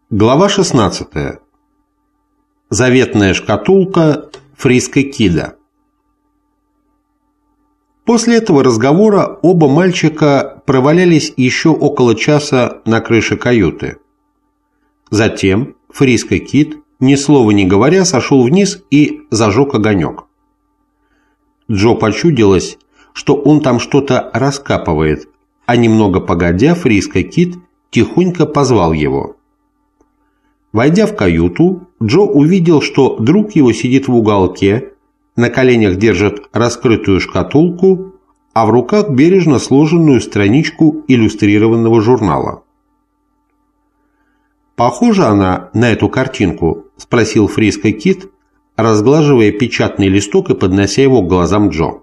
Глава 16. Заветная шкатулка Фриска Кида. После этого разговора оба мальчика провалялись еще около часа на крыше каюты. Затем Фриска Кид, ни слова не говоря, сошел вниз и зажег огонек. Джо почудилось, что он там что-то раскапывает, а немного погодя Фриска Кид тихонько позвал его. Войдя в каюту, Джо увидел, что друг его сидит в уголке, на коленях держит раскрытую шкатулку, а в руках бережно сложенную страничку иллюстрированного журнала. «Похожа она на эту картинку?» – спросил Фриска Кид, разглаживая печатный листок и поднося его к глазам Джо.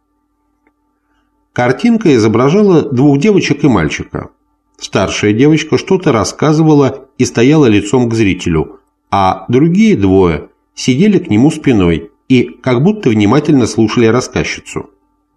Картинка изображала двух девочек и мальчика. Старшая девочка что-то рассказывала и стояла лицом к зрителю, а другие двое сидели к нему спиной и как будто внимательно слушали рассказчицу.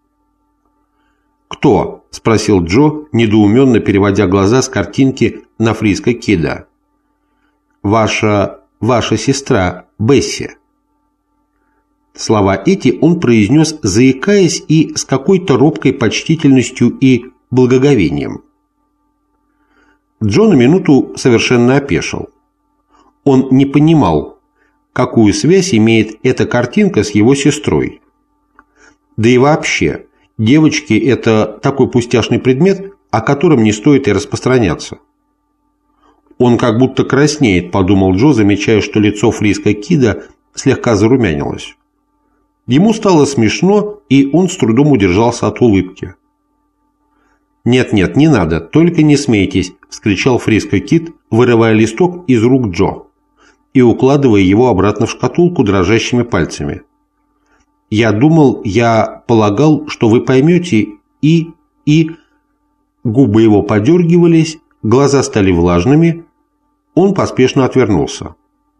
«Кто?» – спросил Джо, недоуменно переводя глаза с картинки на Фриска Кида. «Ваша сестра Бесси». Слова эти он произнес, заикаясь и с какой-то робкой почтительностью и благоговением. Джо на минуту совершенно опешил. Он не понимал, какую связь имеет эта картинка с его сестрой. Да и вообще, девочки – это такой пустяшный предмет, о котором не стоит и распространяться. «Он как будто краснеет», – подумал Джо, замечая, что лицо Фриска Кида слегка зарумянилось. Ему стало смешно, и он с трудом удержался от улыбки. «Нет, не надо, только не смейтесь», – вскричал Фриска Кид, вырывая листок из рук Джо и укладывая его обратно в шкатулку дрожащими пальцами. «Я полагал, что вы поймете, и...» Губы его подергивались, глаза стали влажными, он поспешно отвернулся.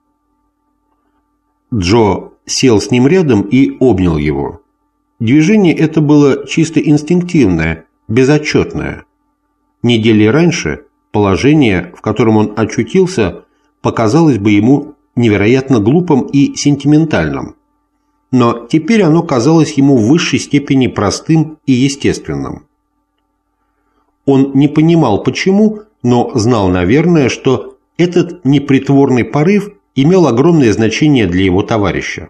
Джо сел с ним рядом и обнял его. Движение это было чисто инстинктивное, безотчетное. Недели раньше положение, в котором он очутился, показалось бы ему невероятно глупым и сентиментальным. Но теперь оно казалось ему в высшей степени простым и естественным. Он не понимал почему, но знал, наверное, что этот непритворный порыв имел огромное значение для его товарища.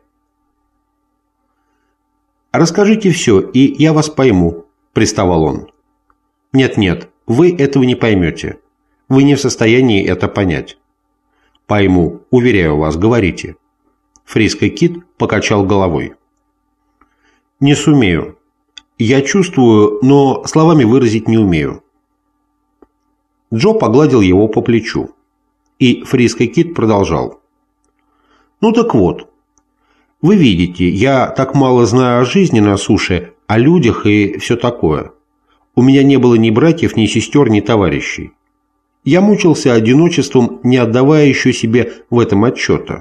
«Расскажите все, и я вас пойму», – приставал он. «Нет, вы этого не поймете. Вы не в состоянии это понять». «Пойму, уверяю вас, говорите». Фриска Кид покачал головой. «Не сумею. Я чувствую, но словами выразить не умею». Джо погладил его по плечу, и Фриска Кид продолжал. «Ну так вот, вы видите, я так мало знаю о жизни на суше, о людях и все такое. У меня не было ни братьев, ни сестер, ни товарищей. Я мучился одиночеством, не отдавая еще себе в этом отчета.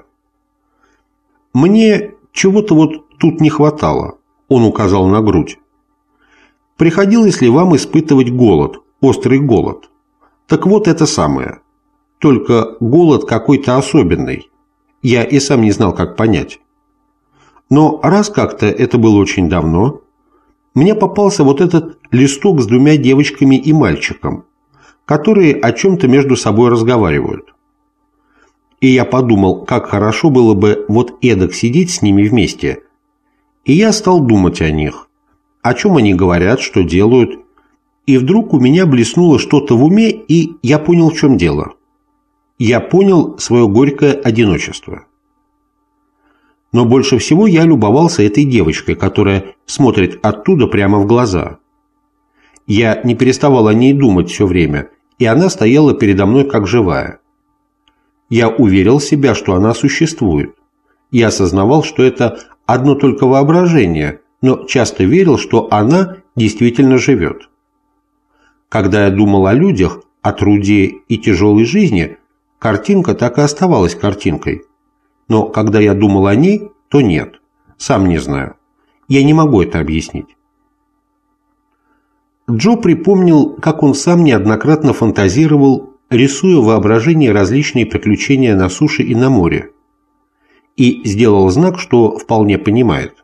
Мне чего-то вот тут не хватало», – он указал на грудь. «Приходилось ли вам испытывать голод, острый голод? Так вот это самое. Только голод какой-то особенный. Я и сам не знал, как понять. Но раз как-то, это было очень давно, мне попался вот этот листок с двумя девочками и мальчиком, которые о чем-то между собой разговаривают. И я подумал, как хорошо было бы вот эдак сидеть с ними вместе. И я стал думать о них, о чем они говорят, что делают. И вдруг у меня блеснуло что-то в уме, и я понял, в чем дело. Я понял свое горькое одиночество. Но больше всего я любовался этой девочкой, которая смотрит оттуда прямо в глаза. Я не переставал о ней думать все время, и она стояла передо мной как живая. Я уверил себя, что она существует. Я осознавал, что это одно только воображение, но часто верил, что она действительно живет. Когда я думал о людях, о труде и тяжелой жизни, картинка так и оставалась картинкой. Но когда я думал о ней, то нет. Сам не знаю. Я не могу это объяснить. Джо припомнил, как он сам неоднократно фантазировал рисуя в воображении различные приключения на суше и на море, и сделал знак, что вполне понимает.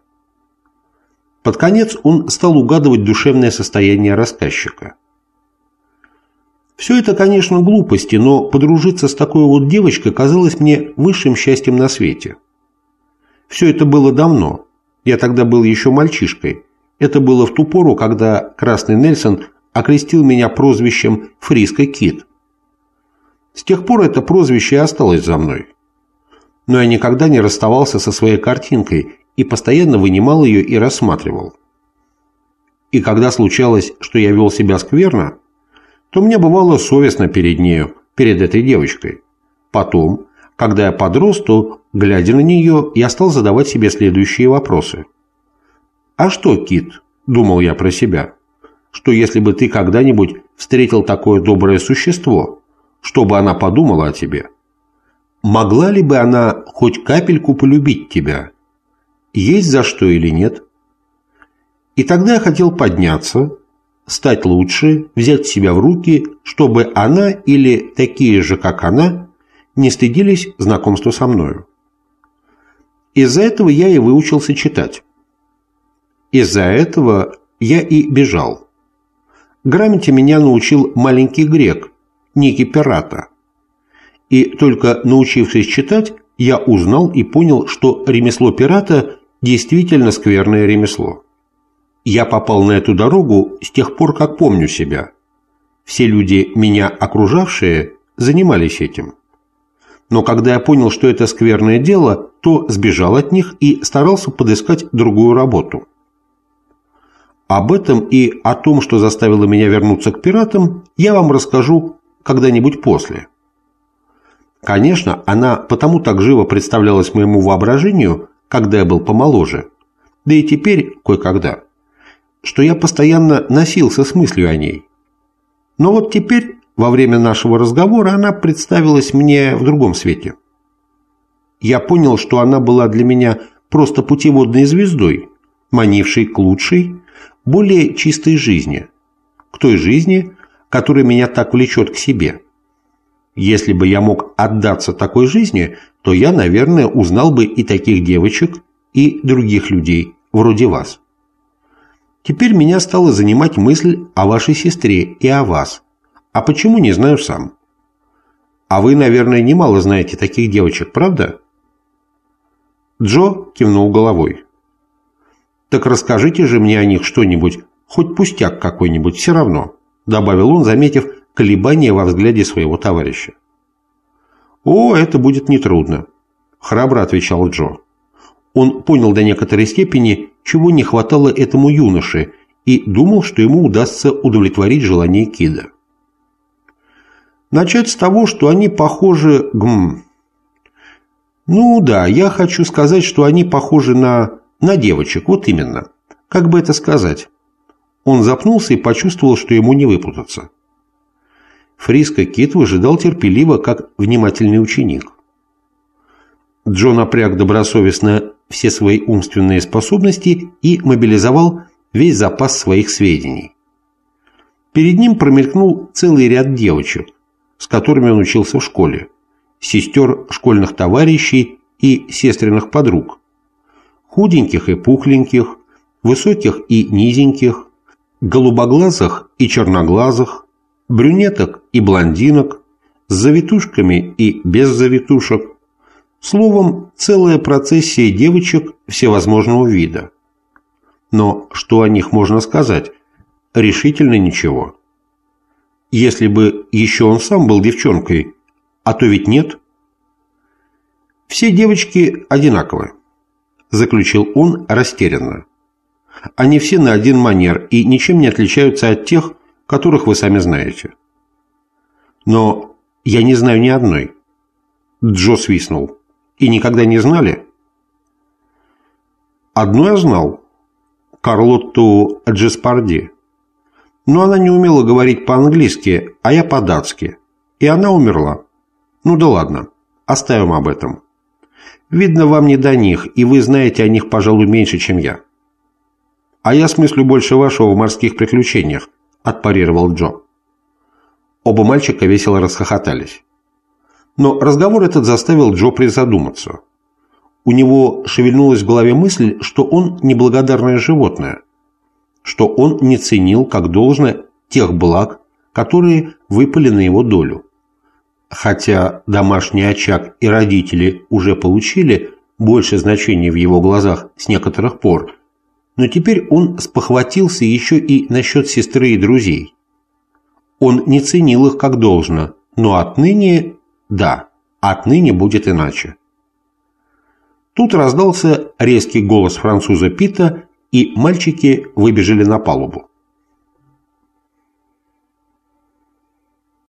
Под конец он стал угадывать душевное состояние рассказчика. Все это, конечно, глупости, но подружиться с такой вот девочкой казалось мне высшим счастьем на свете. Все это было давно. Я тогда был еще мальчишкой. Это было в ту пору, когда Красный Нельсон окрестил меня прозвищем «Фриско Кид». С тех пор это прозвище и осталось за мной. Но я никогда не расставался со своей картинкой и постоянно вынимал ее и рассматривал. И когда случалось, что я вел себя скверно, то мне бывало совестно перед нею, перед этой девочкой. Потом, когда я подрос, то, глядя на нее, я стал задавать себе следующие вопросы. «А что, Кит?» – думал я про себя. «Что если бы ты когда-нибудь встретил такое доброе существо, что бы она подумала о тебе? Могла ли бы она хоть капельку полюбить тебя? Есть за что или нет?» И тогда я хотел подняться, стать лучше, взять себя в руки, чтобы она или такие же, как она, не стыдились знакомства со мною. Из-за этого я и выучился читать. Из-за этого я и бежал. Грамоте меня научил маленький грек, Ники Пирата. И только научившись читать, я узнал и понял, что ремесло пирата действительно скверное ремесло. Я попал на эту дорогу с тех пор, как помню себя. Все люди, меня окружавшие, занимались этим. Но когда я понял, что это скверное дело, то сбежал от них и старался подыскать другую работу. Об этом и о том, что заставило меня вернуться к пиратам, я вам расскажу когда-нибудь после. Конечно, она потому так живо представлялась моему воображению, когда я был помоложе, да и теперь кое-когда, что я постоянно носился с мыслью о ней. Но вот теперь, во время нашего разговора, она представилась мне в другом свете. Я понял, что она была для меня просто путеводной звездой, манившей к лучшей, более чистой жизни, к той жизни, которая меня так влечет к себе. Если бы я мог отдаться такой жизни, то я, наверное, узнал бы и таких девочек, и других людей, вроде вас. Теперь меня стала занимать мысль о вашей сестре и о вас. А почему, не знаю сам. А вы, наверное, немало знаете таких девочек, правда? Джо кивнул головой. Так расскажите же мне о них что-нибудь, хоть пустяк какой-нибудь, все равно, добавил он, заметив колебания во взгляде своего товарища. О, это будет нетрудно, храбро отвечал Джо. Он понял до некоторой степени, чего не хватало этому юноше, и думал, что ему удастся удовлетворить желание Кида. Начать с того, что они похожи... Ну да, я хочу сказать, что они похожи на девочек, вот именно. Как бы это сказать? Он запнулся и почувствовал, что ему не выпутаться. Фриско Кид выжидал терпеливо, как внимательный ученик. Джо напряг добросовестно все свои умственные способности и мобилизовал весь запас своих сведений. Перед ним промелькнул целый ряд девочек, с которыми он учился в школе, сестер школьных товарищей и сестренных подруг, худеньких и пухленьких, высоких и низеньких, голубоглазых и черноглазых, брюнеток и блондинок, с завитушками и без завитушек, словом, целая процессия девочек всевозможного вида. Но что о них можно сказать? Решительно ничего. Если бы еще он сам был девчонкой, а то ведь нет. Все девочки одинаковы, заключил он растерянно. Они все на один манер и ничем не отличаются от тех, которых вы сами знаете. Но я не знаю ни одной. Джо свистнул. И никогда не знали? Одну я знал. Карлотту Джеспарди. Но она не умела говорить по-английски, а я по-датски. И она умерла. Ну да ладно, оставим об этом. Видно, вам не до них, и вы знаете о них, пожалуй, меньше, чем я. А я смыслю больше вашего в морских приключениях, отпарировал Джо. Оба мальчика весело расхохотались. Но разговор этот заставил Джо призадуматься. У него шевельнулась в голове мысль, что он неблагодарное животное, что он не ценил как должно тех благ, которые выпали на его долю. Хотя домашний очаг и родители уже получили больше значения в его глазах с некоторых пор, но теперь он спохватился еще и насчет сестры и друзей. Он не ценил их как должно, но отныне, да, отныне будет иначе. Тут раздался резкий голос француза Пита, и мальчики выбежали на палубу.